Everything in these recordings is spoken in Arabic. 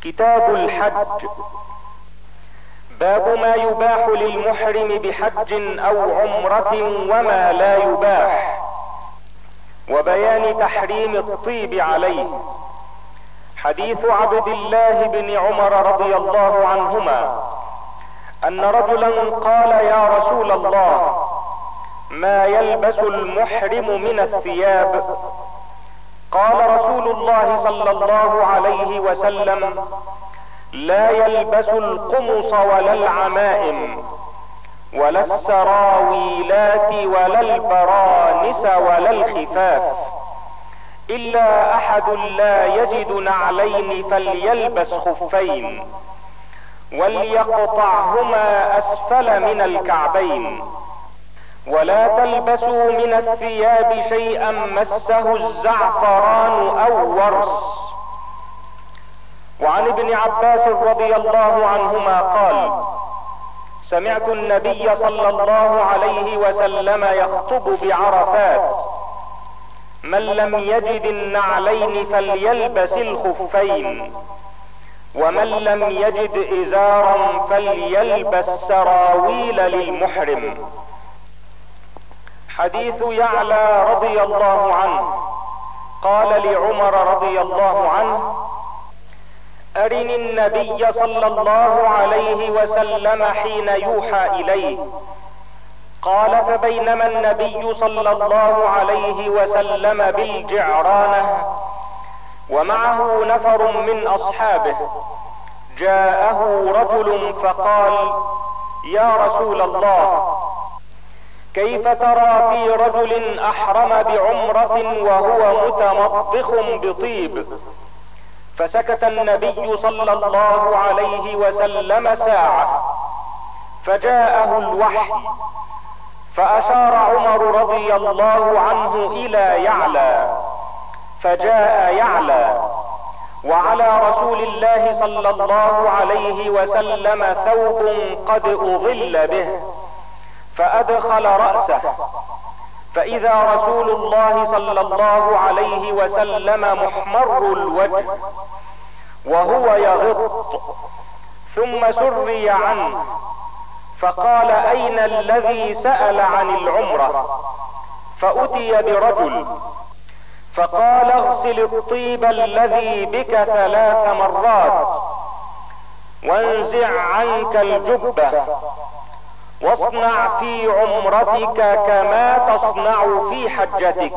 كتاب الحج. باب ما يباح للمحرم بحج او عمرة وما لا يباح، وبيان تحريم الطيب عليه. حديث عبد الله بن عمر رضي الله عنهما ان رجلا قال: يا رسول الله، ما يلبس المحرم من الثياب؟ قال رسول الله صلى الله عليه وسلم: لا يلبس القمص ولا العمائم ولا السراويلات ولا البرانس ولا الخفاف، الا احد لا يجد نعلين فليلبس خفين وليقطعهما اسفل من الكعبين، ولا تلبسوا من الثياب شيئا مسه الزعفران او ورس. وعن ابن عباس رضي الله عنهما قال: سمعت النبي صلى الله عليه وسلم يخطب بعرفات: من لم يجد النعلين فليلبس الخفين، ومن لم يجد ازارا فليلبس سراويل للمحرم. حديث يعلى رضي الله عنه قال لعمر رضي الله عنه: أرني النبي صلى الله عليه وسلم حين يوحى إليه. قال: فبينما النبي صلى الله عليه وسلم بالجعرانة ومعه نفر من أصحابه، جاءه رجل فقال: يا رسول الله، كيف ترى في رجل أحرم بعمرة وهو متمضخ بطيب؟ فسكت النبي صلى الله عليه وسلم ساعة، فجاءه الوحي، فأشار عمر رضي الله عنه إلى يعلى، فجاء يعلى، وعلى رسول الله صلى الله عليه وسلم ثوب قد أظل به، فأدخل رأسه، فإذا رسول الله صلى الله عليه وسلم محمر الوجه وهو يغط، ثم سري عنه، فقال: أين الذي سأل عن العمرة؟ فأتي برجل فقال: اغسل الطيب الذي بك 3 مرات، وانزع عنك الجبة، واصنع في عمرتك كما تصنع في حجتك.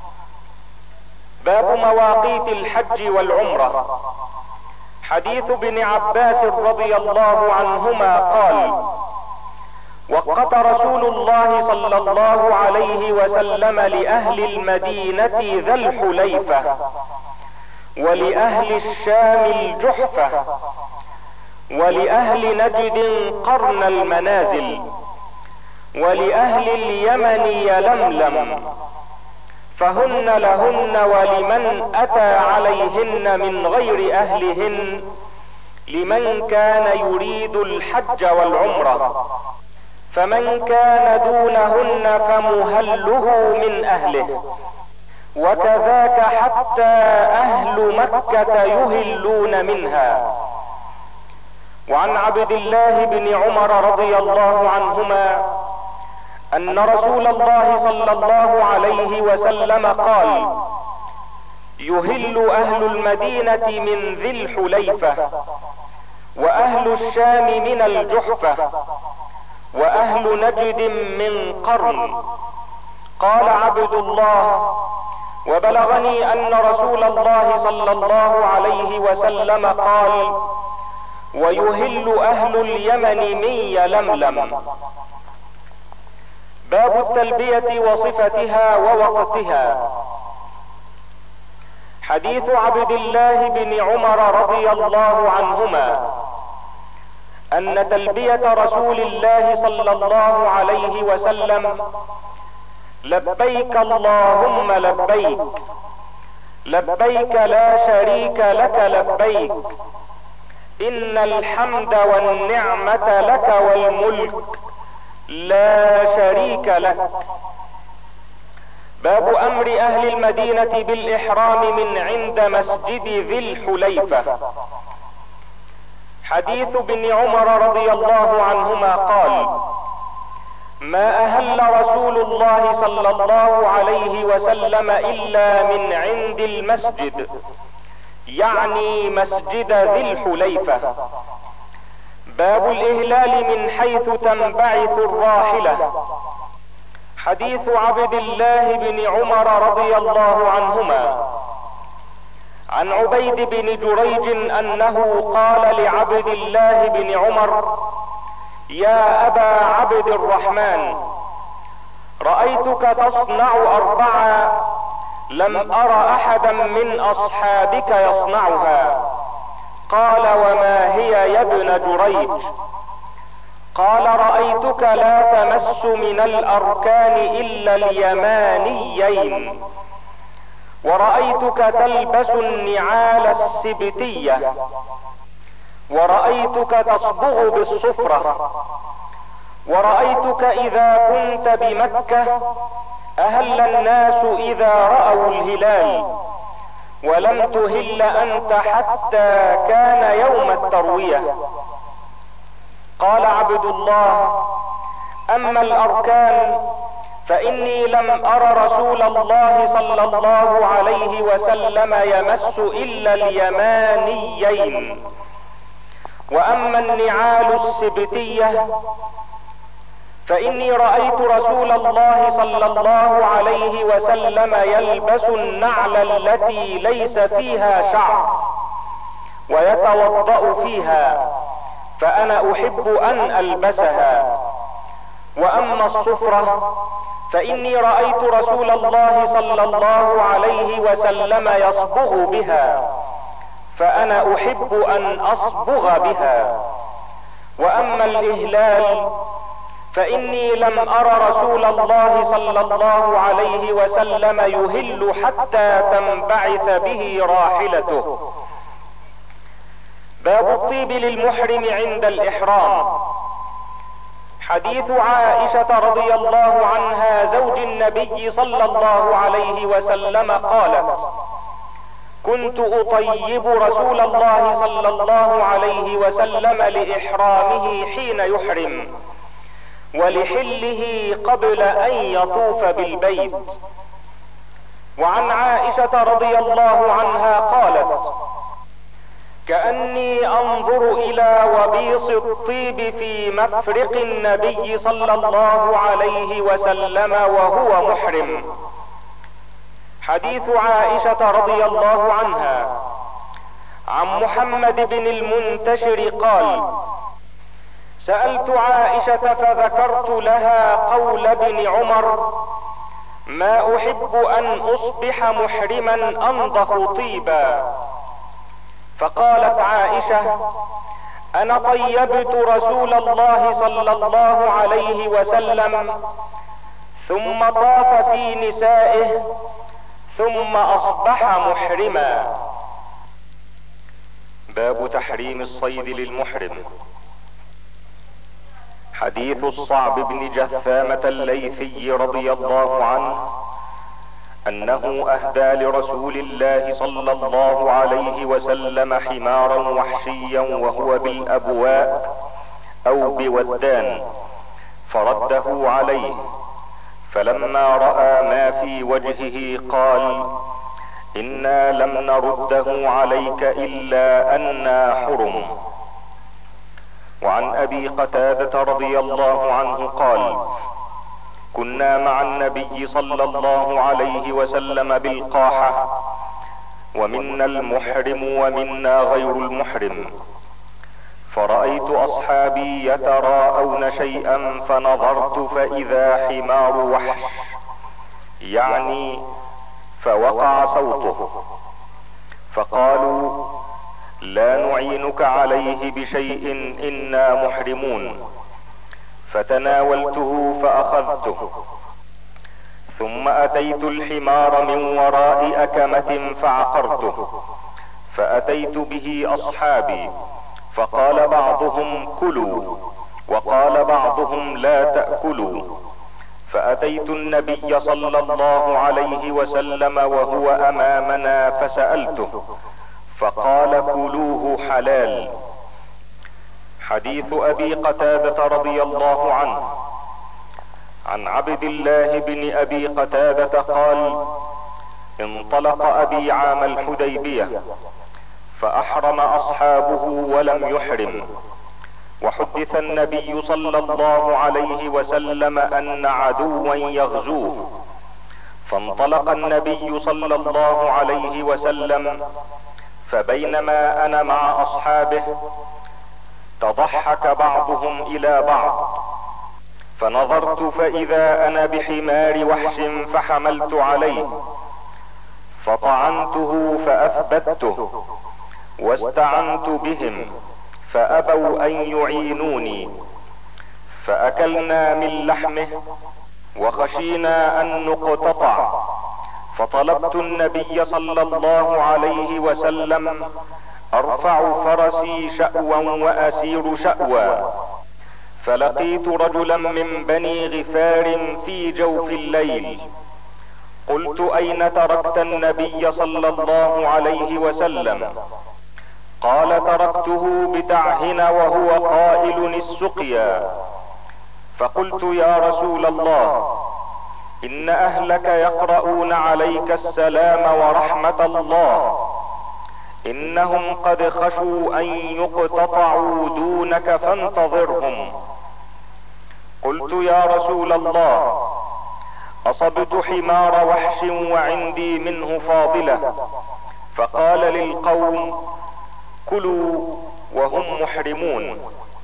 باب مواقيت الحج والعمرة. حديث ابن عباس رضي الله عنهما قال: وقت رسول الله صلى الله عليه وسلم لأهل المدينة ذا الحليفة، ولأهل الشام الجحفة، ولأهل نجد قرن المنازل، ولأهل اليمن يلملم، فهن لهن ولمن أتى عليهن من غير أهلهن، لمن كان يريد الحج والعمرة، فمن كان دونهن فمهله من أهله، وكذاك حتى أهل مكة يهلون منها. وعن عبد الله بن عمر رضي الله عنهما ان رسول الله صلى الله عليه وسلم قال: يهل اهل المدينة من ذي الحليفة، واهل الشام من الجحفة، واهل نجد من قرن. قال عبد الله: وبلغني ان رسول الله صلى الله عليه وسلم قال: ويهل اهل اليمن من يلملم. باب التلبية وصفتها ووقتها. حديث عبد الله بن عمر رضي الله عنهما ان تلبية رسول الله صلى الله عليه وسلم: لبيك اللهم لبيك، لبيك لا شريك لك لبيك، ان الحمد والنعمة لك والملك لا شريك لك. باب امر اهل المدينة بالاحرام من عند مسجد ذي الحليفة. حديث ابن عمر رضي الله عنهما قال: ما اهل رسول الله صلى الله عليه وسلم الا من عند المسجد، يعني مسجد ذي الحليفة. باب الاهلال من حيث تنبعث الراحلة. حديث عبد الله بن عمر رضي الله عنهما عن عبيد بن جريج انه قال لعبد الله بن عمر: يا ابا عبد الرحمن، رأيتك تصنع 4 لم ار احدا من اصحابك يصنعها. قال: وما هي يا ابن جريج؟ قال: رأيتك لا تمس من الاركان الا اليمانيين، ورأيتك تلبس النعال السبتية، ورأيتك تصبغ بالصفرة، ورأيتك اذا كنت بمكة اهل الناس اذا رأوا الهلال، ولم تهل انت حتى كان يوم التروية. قال عبد الله: اما الاركان فاني لم ار رسول الله صلى الله عليه وسلم يمس الا اليمانيين، واما النعال السبتية فاني رأيت رسول الله صلى الله عليه وسلم يلبس النعل التي ليس فيها شعر ويتوضأ فيها، فانا احب ان البسها. واما الصفرة فاني رأيت رسول الله صلى الله عليه وسلم يصبغ بها، فانا احب ان اصبغ بها. واما الاهلال فاني لم ار رسول الله صلى الله عليه وسلم يهل حتى تنبعث به راحلته. باب الطيب للمحرم عند الاحرام. حديث عائشة رضي الله عنها زوج النبي صلى الله عليه وسلم قالت: كنت اطيب رسول الله صلى الله عليه وسلم لاحرامه حين يحرم، ولحله قبل ان يطوف بالبيت. وعن عائشة رضي الله عنها قالت: كأني انظر الى وبيص الطيب في مفرق النبي صلى الله عليه وسلم وهو محرم. حديث عائشة رضي الله عنها عن محمد بن المنتشر قال: سألت عائشة فذكرت لها قول ابن عمر: ما احب ان اصبح محرما انضخ طيبا. فقالت عائشة: انا طيبت رسول الله صلى الله عليه وسلم ثم طاف في نسائه ثم اصبح محرما. باب تحريم الصيد للمحرم. حديث الصعب بن جثامة الليثي رضي الله عنه انه اهدى لرسول الله صلى الله عليه وسلم حمارا وحشيا وهو بالابواء او بودان، فرده عليه، فلما رأى ما في وجهه قال: انا لم نرده عليك الا انا حرم. وعن ابي قتادة رضي الله عنه قال: كنا مع النبي صلى الله عليه وسلم بالقاحة، ومنا المحرم ومنا غير المحرم، فرأيت اصحابي يتراءون شيئا فنظرت فاذا حمار وحش، يعني فوقع صوته، فقالوا: لا نعينك عليه بشيء انا محرمون. فتناولته فاخذته، ثم اتيت الحمار من وراء اكمة فعقرته، فاتيت به اصحابي، فقال بعضهم: كلوا، وقال بعضهم: لا تأكلوا. فاتيت النبي صلى الله عليه وسلم وهو امامنا فسألته، فقال: كلوه حلال. حديث ابي قتادة رضي الله عنه عن عبد الله بن ابي قتادة قال: انطلق ابي عام الحديبية فاحرم اصحابه ولم يحرم، وحدث النبي صلى الله عليه وسلم ان عدوا يغزوه، فانطلق النبي صلى الله عليه وسلم، فبينما انا مع اصحابه تضحك بعضهم الى بعض، فنظرت فاذا انا بحمار وحش فحملت عليه، فطعنته فاثبته، واستعنت بهم فابوا ان يعينوني، فاكلنا من لحمه وخشينا ان نقتطع، فطلبت النبي صلى الله عليه وسلم ارفع فرسي شأوا واسير شأوا، فلقيت رجلا من بني غفار في جوف الليل، قلت: اين تركت النبي صلى الله عليه وسلم؟ قال: تركته بتعهن وهو قائل السقيا. فقلت: يا رسول الله، ان اهلك يقرؤون عليك السلام ورحمة الله، انهم قد خشوا ان يقتطعوا دونك فانتظرهم. قلت: يا رسول الله، اصبت حمار وحش وعندي منه فاضلة. فقال للقوم: كلوا وهم محرمون.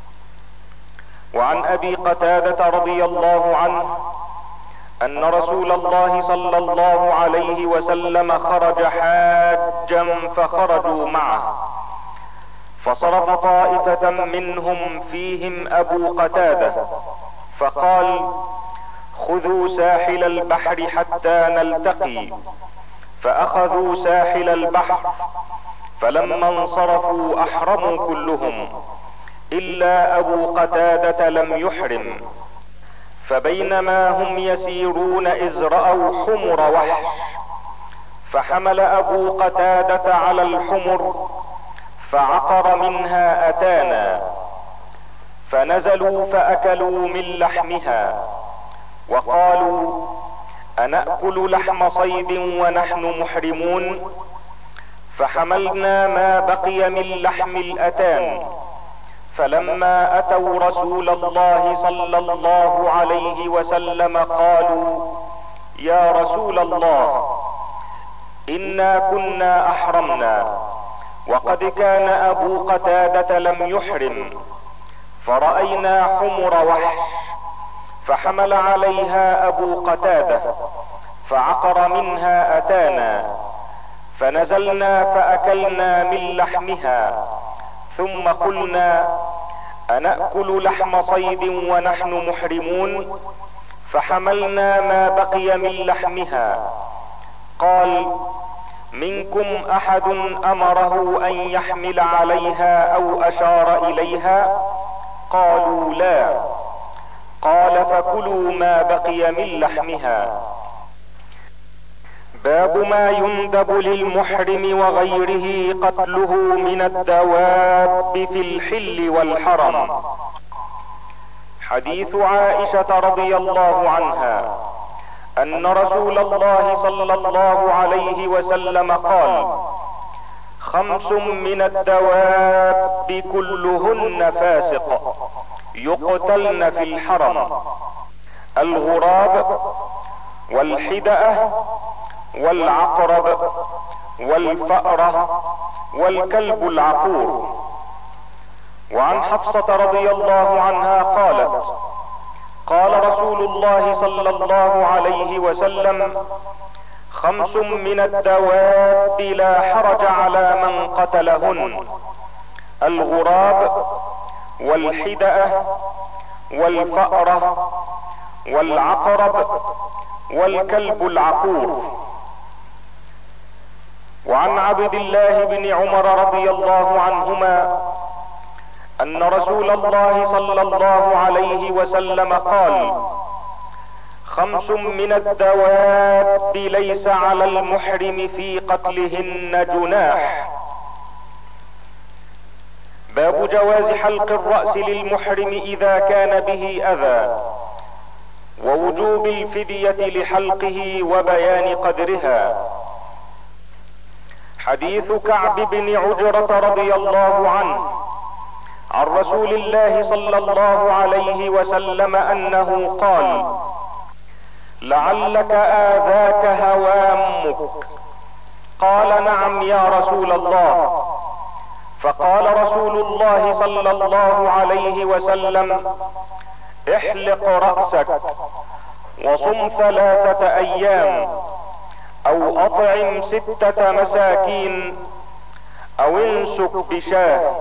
وعن ابي قتادة رضي الله عنه ان رسول الله صلى الله عليه وسلم خرج حاجا فخرجوا معه، فصرف طائفة منهم فيهم ابو قتادة فقال: خذوا ساحل البحر حتى نلتقي، فاخذوا ساحل البحر، فلما انصرفوا احرموا كلهم الا ابو قتادة لم يحرم، فبينما هم يسيرون اذ رأوا حمر وحش، فحمل ابو قتادة على الحمر فعقر منها اتانا، فنزلوا فاكلوا من لحمها، وقالوا: انأكل لحم صيد ونحن محرمون؟ فحملنا ما بقي من لحم الاتان، فلما اتوا رسول الله صلى الله عليه وسلم قالوا: يا رسول الله، انا كنا احرمنا، وقد كان ابو قتادة لم يحرم، فرأينا حمر وحش، فحمل عليها ابو قتادة فعقر منها اتانا، فنزلنا فاكلنا من لحمها، ثم قلنا: انأكل لحم صيد ونحن محرمون؟ فحملنا ما بقي من لحمها. قال: منكم احد امره ان يحمل عليها او اشار اليها؟ قالوا: لا. قال: فكلوا ما بقي من لحمها. باب ما يندب للمحرم وغيره قتله من الدواب في الحل والحرم. حديث عائشة رضي الله عنها ان رسول الله صلى الله عليه وسلم قال: 5 من الدواب كلهن فاسق يقتلن في الحرم: الغراب، والحدأة، والعقرب، والفأرة، والكلب العقور. وعن حفصة رضي الله عنها قالت: قال رسول الله صلى الله عليه وسلم: 5 من الدواب لا حرج على من قتلهن: الغراب، والحدأة، والفأرة، والعقرب، والكلب العقور. وعن عبد الله بن عمر رضي الله عنهما ان رسول الله صلى الله عليه وسلم قال: 5 من الدواب ليس على المحرم في قتلهن جناح. باب باب جواز حلق الرأس للمحرم اذا كان به اذى، ووجوب الفدية لحلقه وبيان قدرها. حديث كعب بن عجرة رضي الله عنه عن رسول الله صلى الله عليه وسلم انه قال: لعلك آذاك هوامك. قال: نعم يا رسول الله. فقال رسول الله صلى الله عليه وسلم: احلق رأسك وصم 3 ايام، او اطعم 6 مساكين، او انسك بشاه.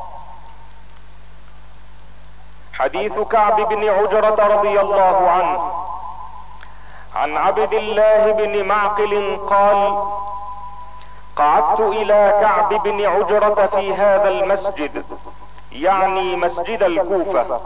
حديث كعب بن عجرة رضي الله عنه عن عبد الله بن معقل قال: قعدت الى كعب بن عجرة في هذا المسجد، يعني مسجد الكوفة،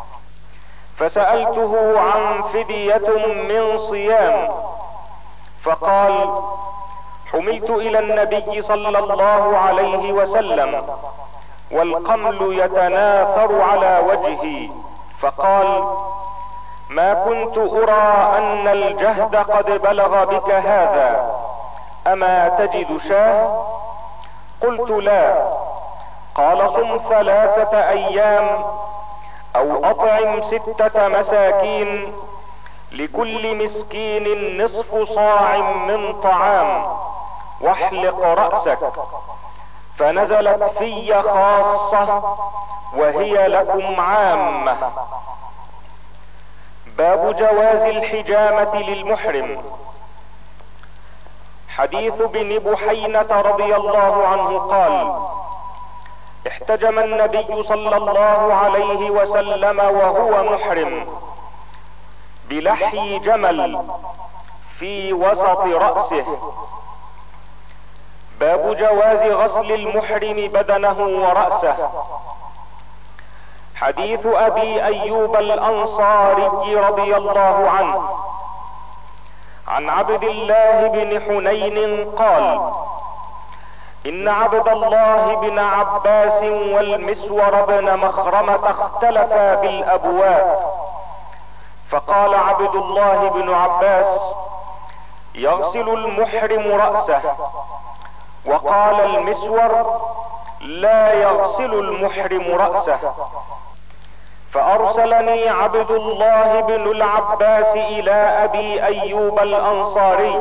فسألته عن فدية من صيام، فقال: حملت الى النبي صلى الله عليه وسلم والقمل يتناثر على وجهي، فقال: ما كنت ارى ان الجهد قد بلغ بك هذا، اما تجد شاه؟ قلت: لا. قال: صم 3 ايام، او اطعم 6 مساكين، لكل مسكين نصف صاع من طعام، واحلق رأسك. فنزلت في خاصة وهي لكم عامة. باب جواز الحجامة للمحرم. حديث بن بحينة رضي الله عنه قال: احتجم النبي صلى الله عليه وسلم وهو محرم بلحي جمل في وسط رأسه. باب جواز غسل المحرم بدنه ورأسه. حديث ابي ايوب الانصاري رضي الله عنه عن عبد الله بن حنين قال: ان عبد الله بن عباس والمسور بن مخرمة اختلفا بالابواب، فقال عبد الله بن عباس: يغسل المحرم رأسه، وقال المسور: لا يغسل المحرم رأسه. فارسلني عبد الله بن العباس الى ابي ايوب الانصاري،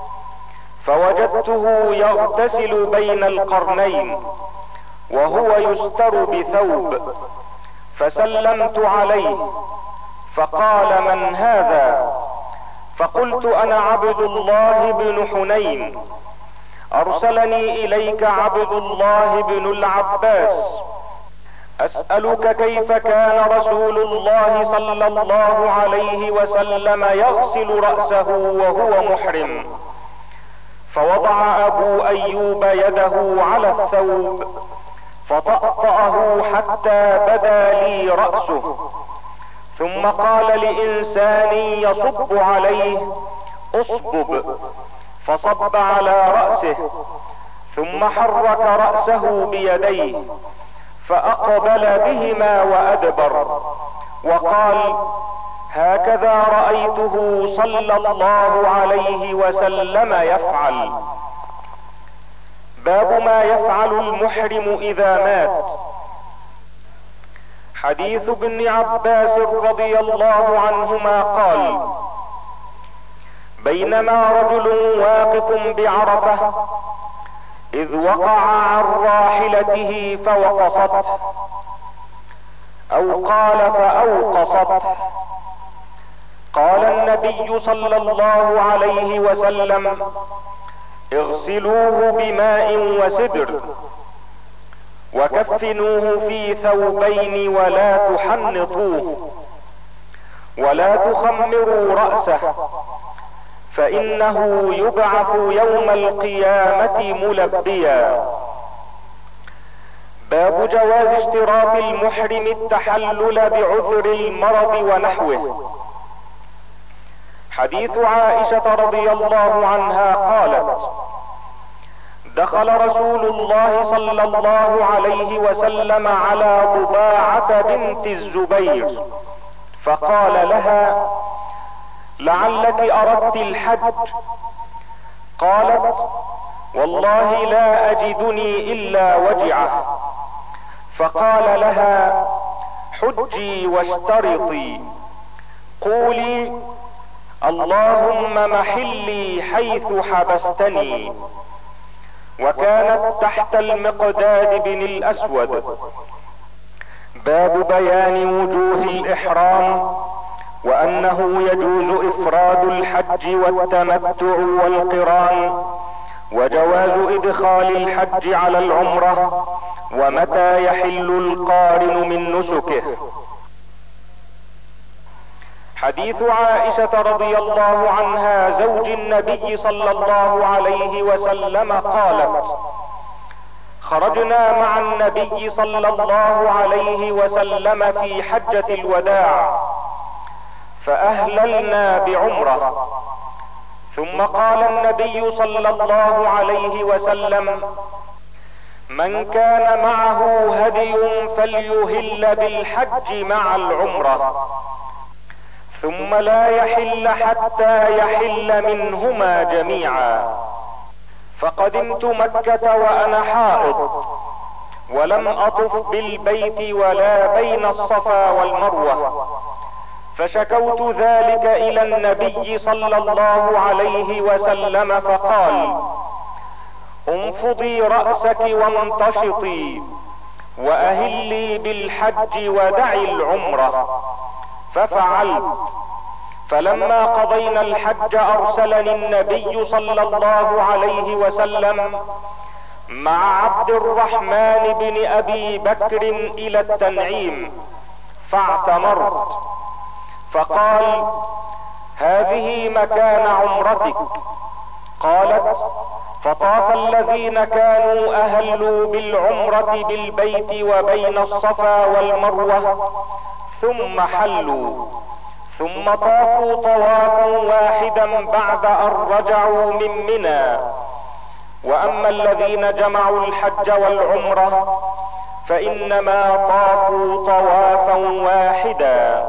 فوجدته يغتسل بين القرنين وهو يستر بثوب، فسلمت عليه، فقال: من هذا؟ فقلت: انا عبد الله بن حنين، ارسلني اليك عبد الله بن العباس، اسألك كيف كان رسول الله صلى الله عليه وسلم يغسل رأسه وهو محرم. فوضع ابو ايوب يده على الثوب فطأطأه حتى بدا لي رأسه، ثم قال لإنسان يصب عليه: اصبب، فصب على رأسه، ثم حرك رأسه بيديه فأقبل بهما وأدبر، وقال: هكذا رأيته صلى الله عليه وسلم يفعل. باب ما يفعل المحرم اذا مات. حديث ابن عباس رضي الله عنهما قال: بينما رجل واقف بعرفة اذ وقع عن راحلته فوقصته، او قال فاوقصته. قال النبي صلى الله عليه وسلم: اغسلوه بماء وسدر، وكفنوه في ثوبين، ولا تحنطوه، ولا تخمروا رأسه، فإنه يبعث يوم القيامة ملبيا. باب جواز اشتراط المحرم التحلل بعذر المرض ونحوه. حديث عائشة رضي الله عنها قالت: دخل رسول الله صلى الله عليه وسلم على ضباعة بنت الزبير فقال لها: لعلك اردت الحج. قالت: والله لا اجدني الا وجعه. فقال لها: حجي واشترطي، قولي: اللهم محلي حيث حبستني. وكانت تحت المقداد بن الاسود. باب بيان وجوه الاحرام، وانه يجوز افراد الحج والتمتع والقران، وجواز ادخال الحج على العمرة، ومتى يحل القارن من نسكه. حديث عائشة رضي الله عنها زوج النبي صلى الله عليه وسلم قالت: خرجنا مع النبي صلى الله عليه وسلم في حجة الوداع فاهللنا بعمرة، ثم قال النبي صلى الله عليه وسلم: من كان معه هدي فليهل بالحج مع العمرة، ثم لا يحل حتى يحل منهما جميعا. فقدمت مكة وانا حائض، ولم اطف بالبيت ولا بين الصفا والمروة، فشكوت ذلك الى النبي صلى الله عليه وسلم فقال: انفضي رأسك وامتشطي واهلي بالحج ودعي العمرة. ففعلت، فلما قضينا الحج ارسلني النبي صلى الله عليه وسلم مع عبد الرحمن بن ابي بكر الى التنعيم فاعتمرت، فقال: هذه مكان عمرتك. قالت: فطاف الذين كانوا اهلوا بالعمرة بالبيت وبين الصفا والمروة ثم حلوا، ثم طافوا طوافا واحدا بعد ان رجعوا من منى. واما الذين جمعوا الحج والعمرة فانما طافوا طوافا واحدا.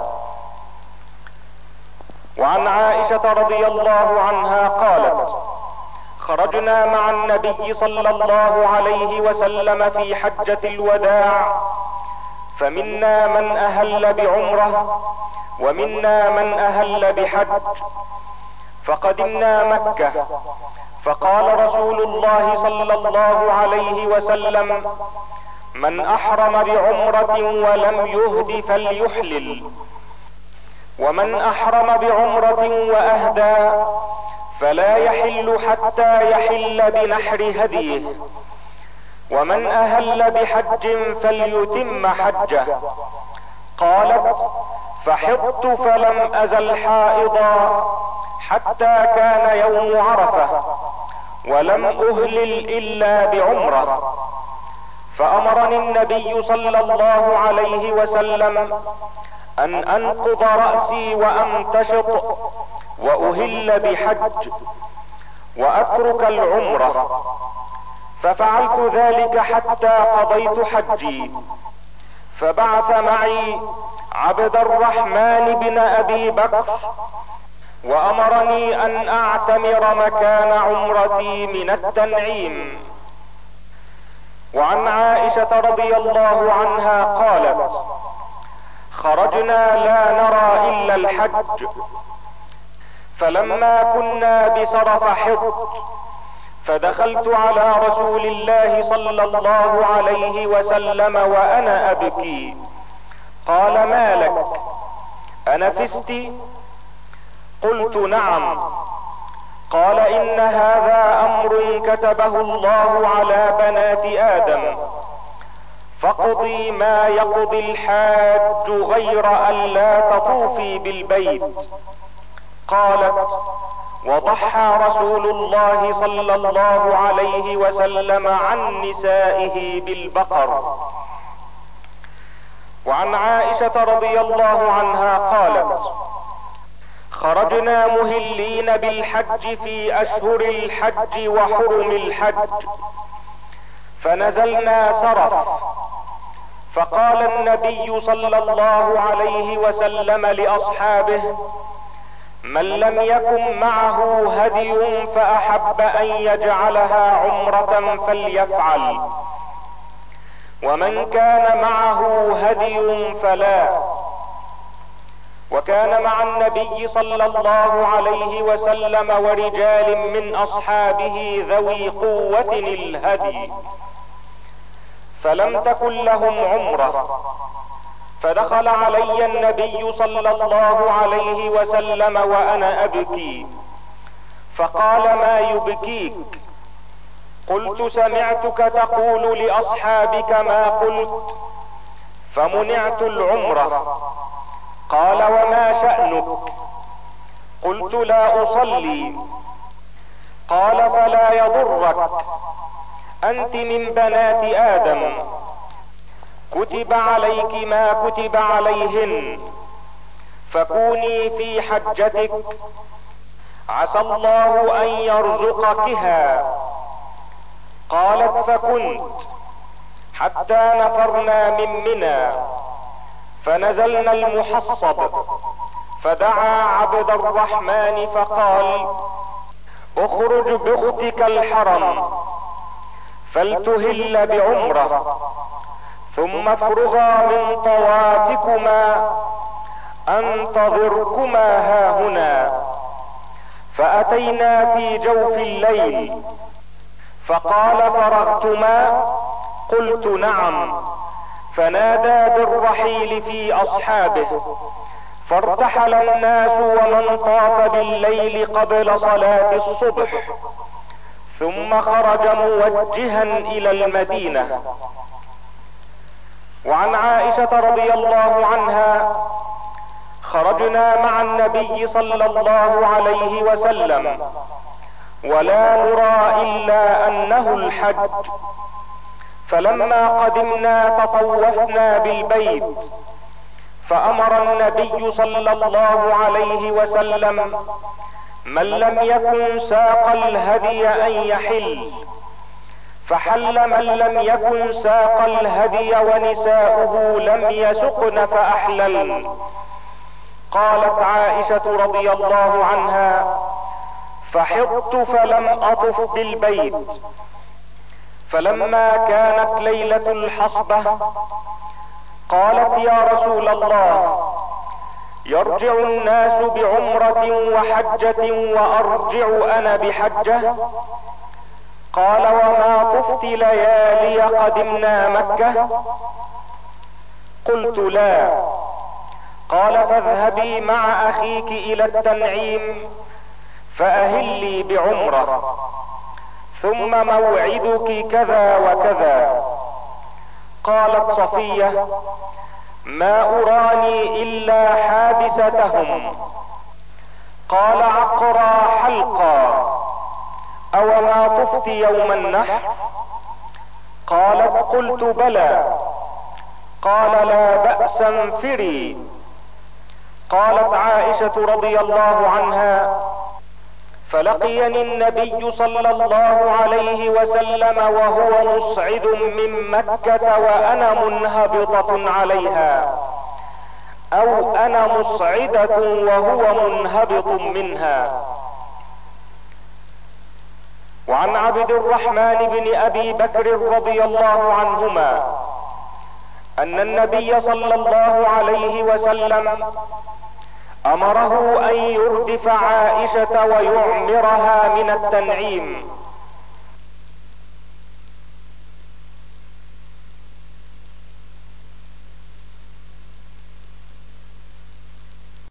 وعن عائشة رضي الله عنها قالت: خرجنا مع النبي صلى الله عليه وسلم في حجة الوداع، فمنا من اهل بعمرة ومنا من اهل بحج، فقدمنا مكة، فقال رسول الله صلى الله عليه وسلم: من احرم بعمرة ولم يهد فليحلل، ومن احرم بعمرة واهدى فلا يحل حتى يحل بنحر هديه، ومن اهل بحج فليتم حجه. قالت: فحضت فلم ازل حائضا حتى كان يوم عرفة، ولم اهلل الا بعمرة، فامرني النبي صلى الله عليه وسلم ان انقض رأسي وامتشط واهل بحج واترك العمرة، ففعلت ذلك حتى قضيت حجي. فبعث معي عبد الرحمن بن ابي بكر وامرني ان اعتمر مكان عمرتي من التنعيم. وعن عائشة رضي الله عنها قالت: خرجنا لا نرى الا الحج، فلما كنا بسرف حضت، فدخلت على رسول الله صلى الله عليه وسلم وانا ابكي. قال: ما لك، انفست؟ قلت: نعم. قال: ان هذا امر كتبه الله على بنات ادم، فاقضي ما يقضي الحاج غير ان لا تطوفي بالبيت. قالت: وضحى رسول الله صلى الله عليه وسلم عن نسائه بالبقر. وعن عائشة رضي الله عنها قالت: خرجنا مهلين بالحج في اشهر الحج وحرم الحج، فنزلنا سرف، فقال النبي صلى الله عليه وسلم لاصحابه: من لم يكن معه هدي فاحب ان يجعلها عمرة فليفعل، ومن كان معه هدي فلا. وكان مع النبي صلى الله عليه وسلم ورجال من اصحابه ذوي قوة الهدي، فلم تكن لهم عمرة، فدخل علي النبي صلى الله عليه وسلم وانا ابكي، فقال: ما يبكيك؟ قلت: سمعتك تقول لاصحابك ما قلت فمنعت العمرة. قال: وما شأنك؟ قلت: لا اصلي. قال: فلا يضرك، انت من بنات ادم، كتب عليك ما كتب عليهن، فكوني في حجتك عسى الله ان يرزقكها. قالت: فكنت، حتى نفرنا من منى، فنزلنا المحصب، فدعا عبد الرحمن فقال: اخرج باختك الحرم فلتهل بعمرة، ثم افرغا من طوافكما انتظركما هاهنا. فاتينا في جوف الليل، فقال: فرغتما؟ قلت: نعم. فنادى بالرحيل في اصحابه، فارتحل الناس ومن طاف بالليل قبل صلاة الصبح، ثم خرج موجها الى المدينة. وعن عائشة رضي الله عنها: خرجنا مع النبي صلى الله عليه وسلم ولا نرى الا انه الحج، فلما قدمنا تطوفنا بالبيت، فامر النبي صلى الله عليه وسلم من لم يكن ساق الهدي ان يحل، فحل من لم يكن ساق الهدي ونساؤه لم يسقن فاحللن. قالت عائشة رضي الله عنها: فحضت فلم اطف بالبيت، فلما كانت ليلة الحصبة قالت: يا رسول الله، يرجع الناس بعمرة وحجة وارجع انا بحجة؟ قال: وما طفت ليالي قدمنا مكة؟ قلت: لا. قال: فاذهبي مع اخيك الى التنعيم فاهلي بعمرة، ثم موعدك كذا وكذا. قالت صفية: ما اراني الا حابستهم. قال: عقرى حلقا، او ما طفت يوم النحر؟ قالت: قلت: بلى. قال: لا بأس، انفري. قالت عائشة رضي الله عنها: فلقيني النبي صلى الله عليه وسلم وهو مصعد من مكة وانا منهبطة عليها، او انا مصعدة وهو منهبط منها. وعن عبد الرحمن بن ابي بكر رضي الله عنهما ان النبي صلى الله عليه وسلم امره ان يردف عائشة ويعمرها من التنعيم،